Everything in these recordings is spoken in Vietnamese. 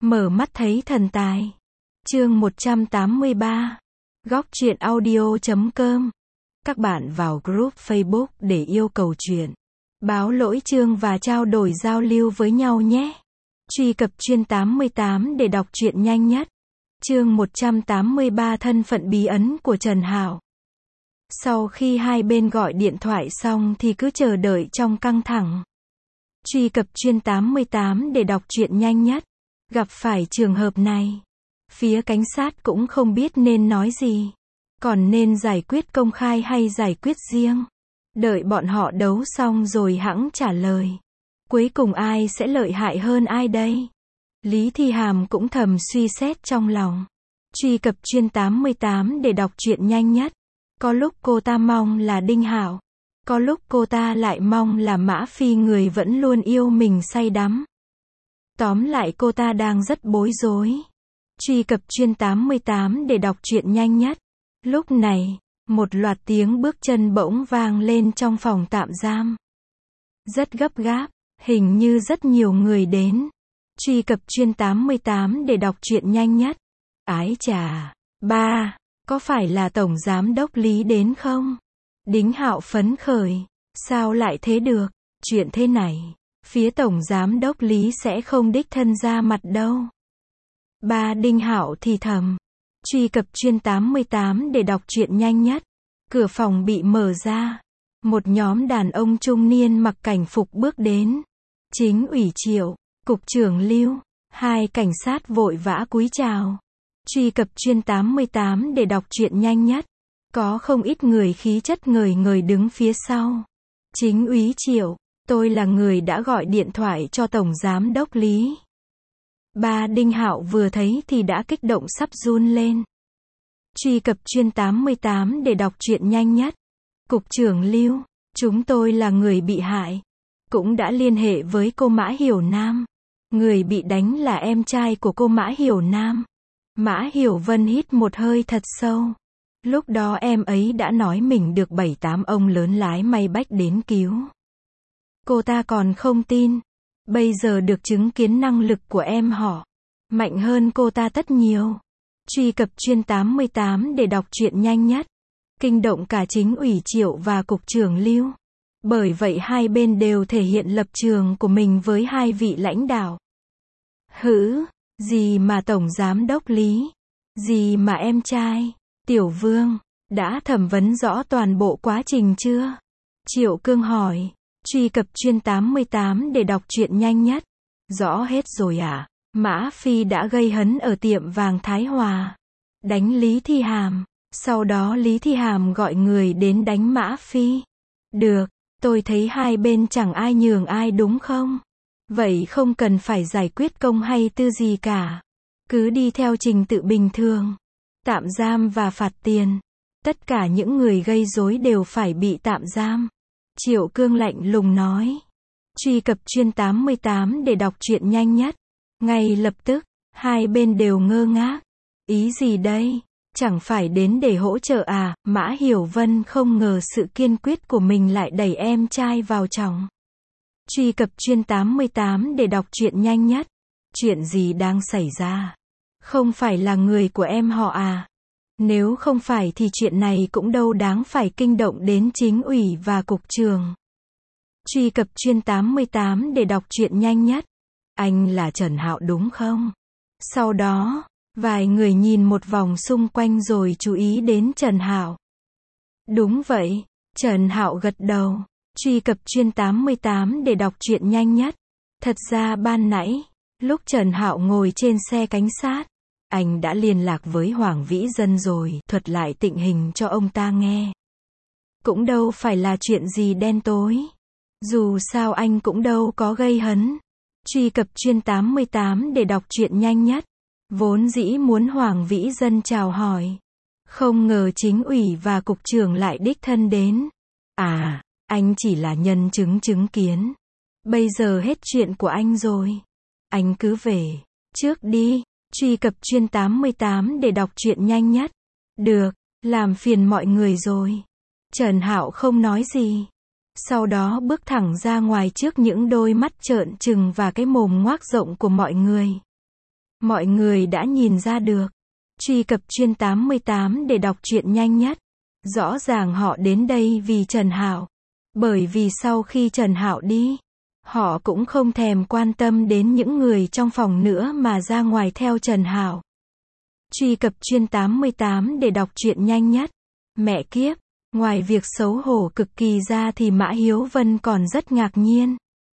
Mở mắt thấy thần tài. Chương 183. Góc truyện audio.com. Các bạn vào group Facebook để yêu cầu truyện, báo lỗi chương và trao đổi giao lưu với nhau nhé. Truy cập chuyên 88 để đọc truyện nhanh nhất. Chương 183 thân phận bí ẩn của Trần Hạo. Sau khi hai bên gọi điện thoại xong thì cứ chờ đợi trong căng thẳng. Truy cập chuyên 88 để đọc truyện nhanh nhất. Gặp phải trường hợp này, phía cảnh sát cũng không biết nên nói gì. Còn nên giải quyết công khai hay giải quyết riêng? Đợi bọn họ đấu xong rồi hẵng trả lời. Cuối cùng ai sẽ lợi hại hơn ai đây? Lý Thi Hàm cũng thầm suy xét trong lòng. Truy cập chuyên 88 để đọc truyện nhanh nhất. Có lúc cô ta mong là Đinh Hạo, có lúc cô ta lại mong là Mã Phi, người vẫn luôn yêu mình say đắm. Tóm lại cô ta đang rất bối rối. Truy cập chuyên 88 để đọc truyện nhanh nhất. Lúc này, một loạt tiếng bước chân bỗng vang lên trong phòng tạm giam. Rất gấp gáp, hình như rất nhiều người đến. Truy cập chuyên 88 để đọc truyện nhanh nhất. Ái chà, ba, có phải là Tổng Giám đốc Lý đến không? Đinh Hạo phấn khởi. Sao lại thế được? Chuyện thế này, phía Tổng Giám đốc Lý sẽ không đích thân ra mặt đâu. Ba, Đinh Hạo thì thầm. Truy cập chuyên 88 để đọc truyện nhanh nhất. Cửa phòng bị mở ra. Một nhóm đàn ông trung niên mặc cảnh phục bước đến. Chính ủy Triệu, Cục trưởng Lưu, hai cảnh sát vội vã cúi chào. Truy cập chuyên 88 để đọc truyện nhanh nhất. Có không ít người khí chất ngời ngời đứng phía sau. Chính úy Triệu, tôi là người đã gọi điện thoại cho Tổng Giám đốc Lý. Ba, Đinh Hạo vừa thấy thì đã kích động sắp run lên. Truy cập chuyên 88 để đọc truyện nhanh nhất. Cục trưởng Lưu, chúng tôi là người bị hại. Cũng đã liên hệ với cô Mã Hiểu Nam. Người bị đánh là em trai của cô Mã Hiểu Nam. Mã Hiểu Vân hít một hơi thật sâu. Lúc đó em ấy đã nói mình được 7-8 ông lớn lái may bách đến cứu. Cô ta còn không tin. Bây giờ được chứng kiến năng lực của em họ. Mạnh hơn cô ta tất nhiều. Truy cập chuyên 88 để đọc truyện nhanh nhất. Kinh động cả chính ủy Triệu và Cục trưởng Lưu. Bởi vậy hai bên đều thể hiện lập trường của mình với hai vị lãnh đạo. Hử, gì mà Tổng Giám đốc Lý? Gì mà em trai? Tiểu Vương, đã thẩm vấn rõ toàn bộ quá trình chưa? Triệu Cương hỏi. Truy cập chuyên 88 để đọc truyện nhanh nhất. Rõ hết rồi à? Mã Phi đã gây hấn ở tiệm vàng Thái Hòa. Đánh Lý Thi Hàm. Sau đó Lý Thi Hàm gọi người đến đánh Mã Phi. Được, tôi thấy hai bên chẳng ai nhường ai đúng không? Vậy không cần phải giải quyết công hay tư gì cả. Cứ đi theo trình tự bình thường. Tạm giam và phạt tiền. Tất cả những người gây rối đều phải bị tạm giam. Triệu Cương lạnh lùng nói. Truy cập chuyên 88 để đọc truyện nhanh nhất. Ngay lập tức, hai bên đều ngơ ngác. Ý gì đây? Chẳng phải đến để hỗ trợ à? Mã Hiểu Vân không ngờ sự kiên quyết của mình lại đẩy em trai vào chồng. Truy cập chuyên 88 để đọc truyện nhanh nhất. Chuyện gì đang xảy ra? Không phải là người của em họ à? Nếu không phải thì chuyện này cũng đâu đáng phải kinh động đến chính ủy và cục trưởng. Truy cập chuyên 88 để đọc truyện nhanh nhất. Anh là Trần Hạo đúng không? Sau đó, vài người nhìn một vòng xung quanh rồi chú ý đến Trần Hạo. Đúng vậy, Trần Hạo gật đầu. Truy cập chuyên 88 để đọc truyện nhanh nhất. Thật ra ban nãy, lúc Trần Hạo ngồi trên xe cảnh sát, anh đã liên lạc với Hoàng Vĩ Dân rồi, thuật lại tình hình cho ông ta nghe. Cũng đâu phải là chuyện gì đen tối. Dù sao anh cũng đâu có gây hấn. Truy cập chuyên 88 để đọc truyện nhanh nhất. Vốn dĩ muốn Hoàng Vĩ Dân chào hỏi. Không ngờ chính ủy và cục trưởng lại đích thân đến. À, anh chỉ là nhân chứng chứng kiến. Bây giờ hết chuyện của anh rồi. Anh cứ về trước đi. Truy cập chuyên 88 để đọc truyện nhanh nhất. Được, làm phiền mọi người rồi. Trần Hạo không nói gì. Sau đó bước thẳng ra ngoài trước những đôi mắt trợn trừng và cái mồm ngoác rộng của mọi người. Mọi người đã nhìn ra được. Truy cập Chuyên 88 để đọc truyện nhanh nhất. Rõ ràng họ đến đây vì Trần Hạo. Bởi vì sau khi Trần Hạo đi, họ cũng không thèm quan tâm đến những người trong phòng nữa mà ra ngoài theo Trần Hạo. Truy cập Chuyên 88 để đọc truyện nhanh nhất. Mẹ kiếp, ngoài việc xấu hổ cực kỳ ra thì Mã Hiếu Vân còn rất ngạc nhiên.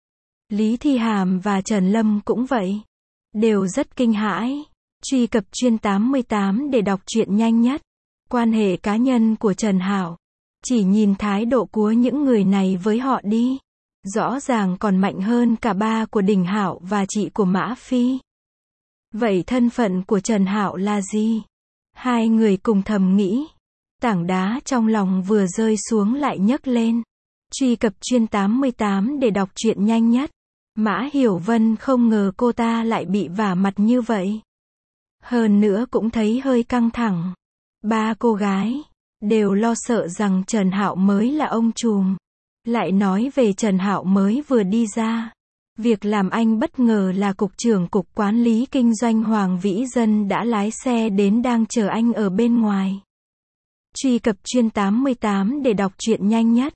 Lý Thi Hàm và Trần Lâm cũng vậy. Đều rất kinh hãi. Truy cập Chuyên 88 để đọc truyện nhanh nhất. Quan hệ cá nhân của Trần Hạo. Chỉ nhìn thái độ của những người này với họ đi. Rõ ràng còn mạnh hơn cả ba của Đình Hạo và chị của Mã Phi. Vậy thân phận của Trần Hạo là gì? Hai người cùng thầm nghĩ. Tảng đá trong lòng vừa rơi xuống lại nhấc lên. Truy cập Chuyên 88 để đọc truyện nhanh nhất. Mã Hiểu Vân không ngờ cô ta lại bị vả mặt như vậy. Hơn nữa cũng thấy hơi căng thẳng. Ba cô gái đều lo sợ rằng Trần Hạo mới là ông trùm. Lại nói về Trần Hạo mới vừa đi ra. Việc làm anh bất ngờ là Cục trưởng Cục Quản lý Kinh doanh Hoàng Vĩ Dân đã lái xe đến đang chờ anh ở bên ngoài. Truy cập Chuyên 88 để đọc truyện nhanh nhất.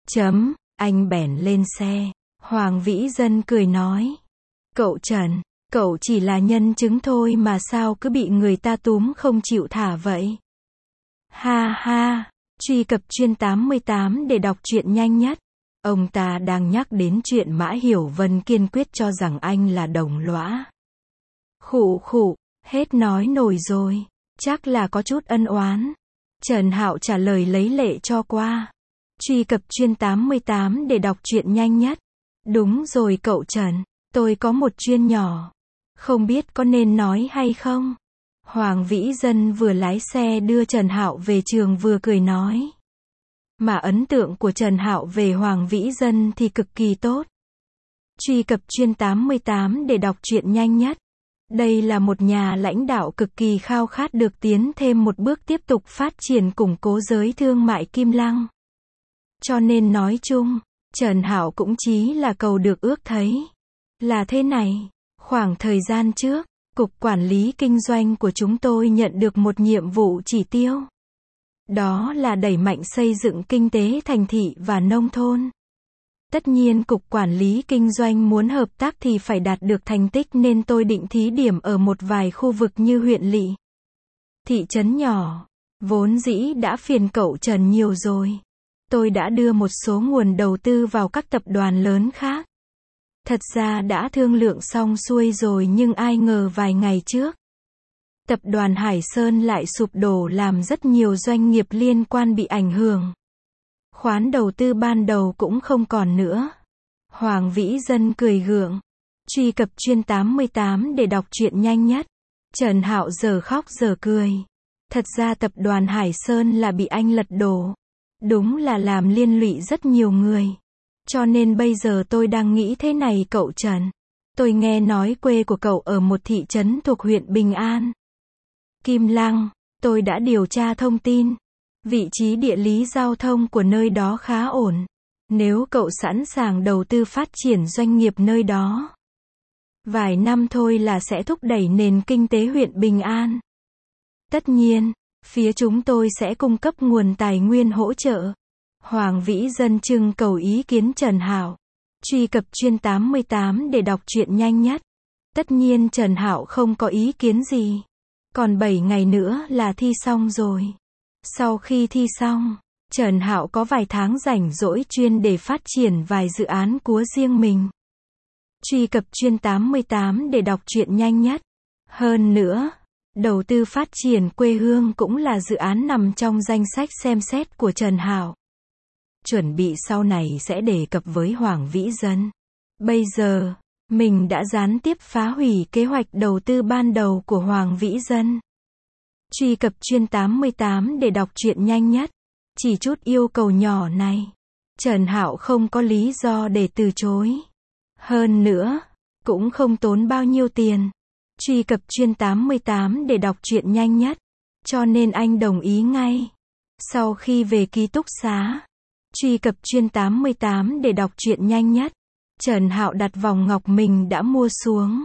Anh bèn lên xe. Hoàng Vĩ Dân cười nói. Cậu Trần, cậu chỉ là nhân chứng thôi mà sao cứ bị người ta túm không chịu thả vậy? Ha ha, truy cập Chuyên 88 để đọc truyện nhanh nhất. Ông ta đang nhắc đến chuyện Mã Hiểu Vân kiên quyết cho rằng anh là đồng lõa. Khụ khụ, hết nói nổi rồi, chắc là có chút ân oán. Trần Hạo trả lời lấy lệ cho qua. Truy cập Chuyên 88 để đọc truyện nhanh nhất. Đúng rồi cậu Trần, tôi có một chuyện nhỏ. Không biết có nên nói hay không? Hoàng Vĩ Dân vừa lái xe đưa Trần Hạo về trường vừa cười nói. Mà ấn tượng của Trần Hạo về Hoàng Vĩ Dân thì cực kỳ tốt. Truy cập Chuyên 88 để đọc truyện nhanh nhất. Đây là một nhà lãnh đạo cực kỳ khao khát được tiến thêm một bước tiếp tục phát triển củng cố giới thương mại Kim Lăng. Cho nên nói chung, Trần Hạo cũng chí là cầu được ước thấy. Là thế này, khoảng thời gian trước, Cục Quản lý Kinh doanh của chúng tôi nhận được một nhiệm vụ chỉ tiêu. Đó là đẩy mạnh xây dựng kinh tế thành thị và nông thôn. Tất nhiên Cục Quản lý Kinh doanh muốn hợp tác thì phải đạt được thành tích nên tôi định thí điểm ở một vài khu vực như huyện lỵ, thị trấn nhỏ. Vốn dĩ đã phiền cậu Trần nhiều rồi. Tôi đã đưa một số nguồn đầu tư vào các tập đoàn lớn khác. Thật ra đã thương lượng xong xuôi rồi nhưng ai ngờ vài ngày trước, Tập đoàn Hải Sơn lại sụp đổ làm rất nhiều doanh nghiệp liên quan bị ảnh hưởng. Khoản đầu tư ban đầu cũng không còn nữa. Hoàng Vĩ Dân cười gượng. Truy cập Chuyên 88 để đọc truyện nhanh nhất. Trần Hạo giờ khóc giờ cười. Thật ra Tập đoàn Hải Sơn là bị anh lật đổ. Đúng là làm liên lụy rất nhiều người. Cho nên bây giờ tôi đang nghĩ thế này cậu Trần. Tôi nghe nói quê của cậu ở một thị trấn thuộc huyện Bình An, Kim Lăng. Tôi đã điều tra thông tin. Vị trí địa lý giao thông của nơi đó khá ổn. Nếu cậu sẵn sàng đầu tư phát triển doanh nghiệp nơi đó, vài năm thôi là sẽ thúc đẩy nền kinh tế huyện Bình An. Tất nhiên, phía chúng tôi sẽ cung cấp nguồn tài nguyên hỗ trợ. Hoàng Vĩ Dân trưng cầu ý kiến Trần Hạo. Truy cập Chuyên 88 để đọc truyện nhanh nhất. Tất nhiên Trần Hạo không có ý kiến gì. Còn 7 ngày nữa là thi xong rồi. Sau khi thi xong, Trần Hạo có vài tháng rảnh rỗi chuyên để phát triển vài dự án của riêng mình. Truy cập Chuyên 88 để đọc truyện nhanh nhất. Hơn nữa, đầu tư phát triển quê hương cũng là dự án nằm trong danh sách xem xét của Trần Hạo. Chuẩn bị sau này sẽ đề cập với Hoàng Vĩ Dân. Bây giờ, mình đã gián tiếp phá hủy kế hoạch đầu tư ban đầu của Hoàng Vĩ Dân. Truy cập Chuyên 88 để đọc truyện nhanh nhất. Chỉ chút yêu cầu nhỏ này, Trần Hạo không có lý do để từ chối. Hơn nữa, cũng không tốn bao nhiêu tiền. Truy cập Chuyên 88 để đọc truyện nhanh nhất. Cho nên anh đồng ý ngay. Sau khi về ký túc xá, truy cập Chuyên 88 để đọc truyện nhanh nhất. Trần Hạo đặt vòng ngọc mình đã mua xuống.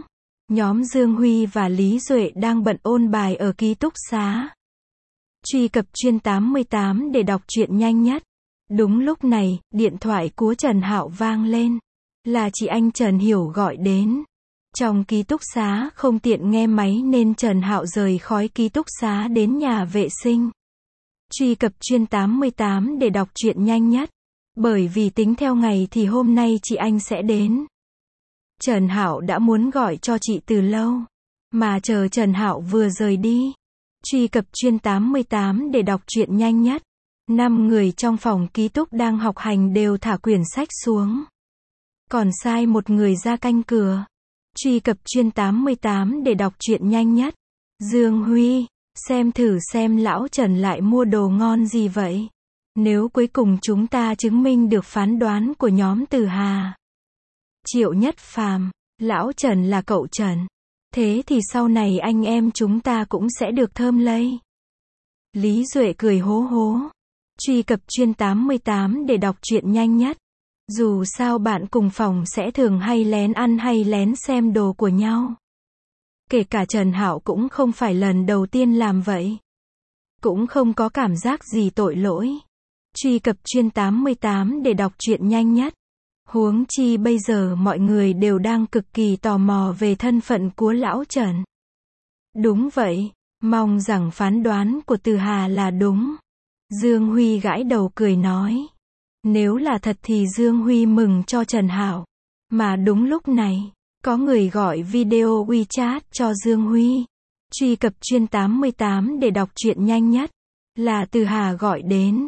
Nhóm Dương Huy và Lý Duệ đang bận ôn bài ở ký túc xá. Truy cập Chuyên 88 để đọc truyện nhanh nhất. Đúng lúc này, điện thoại của Trần Hạo vang lên. Là chị anh Trần Hiểu gọi đến. Trong ký túc xá không tiện nghe máy nên Trần Hạo rời khỏi ký túc xá đến nhà vệ sinh. Truy cập Chuyên 88 để đọc truyện nhanh nhất. Bởi vì tính theo ngày thì hôm nay chị anh sẽ đến. Trần Hạo đã muốn gọi cho chị từ lâu. Mà chờ Trần Hạo vừa rời đi. Truy cập Chuyên 88 để đọc truyện nhanh nhất. 5 người trong phòng ký túc đang học hành đều thả quyển sách xuống. Còn sai một người ra canh cửa. Truy cập Chuyên 88 để đọc truyện nhanh nhất. Dương Huy, xem thử xem lão Trần lại mua đồ ngon gì vậy. Nếu cuối cùng chúng ta chứng minh được phán đoán của nhóm Từ Hà. Triệu Nhất Phàm, lão Trần là cậu Trần. Thế thì sau này anh em chúng ta cũng sẽ được thơm lây. Lý Duệ cười hố hố. Truy cập Chuyên 88 để đọc truyện nhanh nhất. Dù sao bạn cùng phòng sẽ thường hay lén ăn hay lén xem đồ của nhau. Kể cả Trần Hạo cũng không phải lần đầu tiên làm vậy. Cũng không có cảm giác gì tội lỗi. Truy cập Chuyên 88 để đọc truyện nhanh nhất. Huống chi bây giờ mọi người đều đang cực kỳ tò mò về thân phận của lão Trần. Đúng vậy, mong rằng phán đoán của Từ Hà là đúng. Dương Huy gãi đầu cười nói. Nếu là thật thì Dương Huy mừng cho Trần Hạo. Mà đúng lúc này, có người gọi video WeChat cho Dương Huy. Truy cập Chuyên 88 để đọc truyện nhanh nhất. Là Từ Hà gọi đến.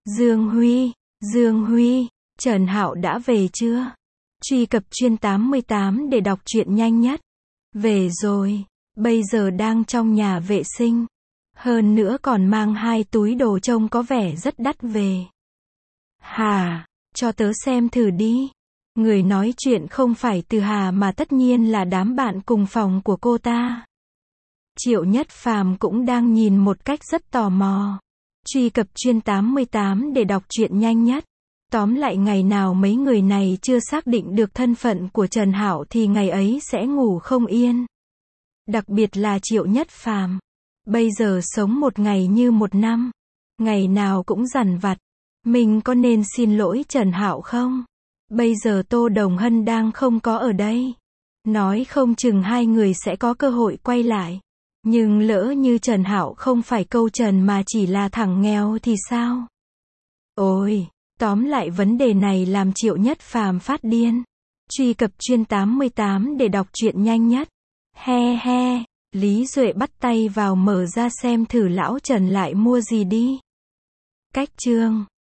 Dương Huy, Trần Hạo đã về chưa? Truy cập Chuyên 88 để đọc truyện nhanh nhất. Về rồi, bây giờ đang trong nhà vệ sinh. Hơn nữa còn mang 2 túi đồ trông có vẻ rất đắt về. Hà, cho tớ xem thử đi. Người nói chuyện không phải Từ Hà mà tất nhiên là đám bạn cùng phòng của cô ta. Triệu Nhất Phàm cũng đang nhìn một cách rất tò mò. Truy cập Chuyên 88 để đọc truyện nhanh nhất. Tóm lại ngày nào mấy người này chưa xác định được thân phận của Trần Hạo thì ngày ấy sẽ ngủ không yên. Đặc biệt là Triệu Nhất Phàm. Bây giờ sống một ngày như một năm. Ngày nào cũng dằn vặt. Mình có nên xin lỗi Trần Hạo không? Bây giờ Tô Đồng Hân đang không có ở đây. Nói không chừng hai người sẽ có cơ hội quay lại. Nhưng lỡ như Trần Hạo không phải câu Trần mà chỉ là thằng nghèo thì sao? Ôi, tóm lại vấn đề này làm Triệu Nhất Phàm phát điên. Truy cập Chuyên 88 để đọc truyện nhanh nhất. He he, Lý Duệ bắt tay vào mở ra xem thử lão Trần lại mua gì đi. Cách chương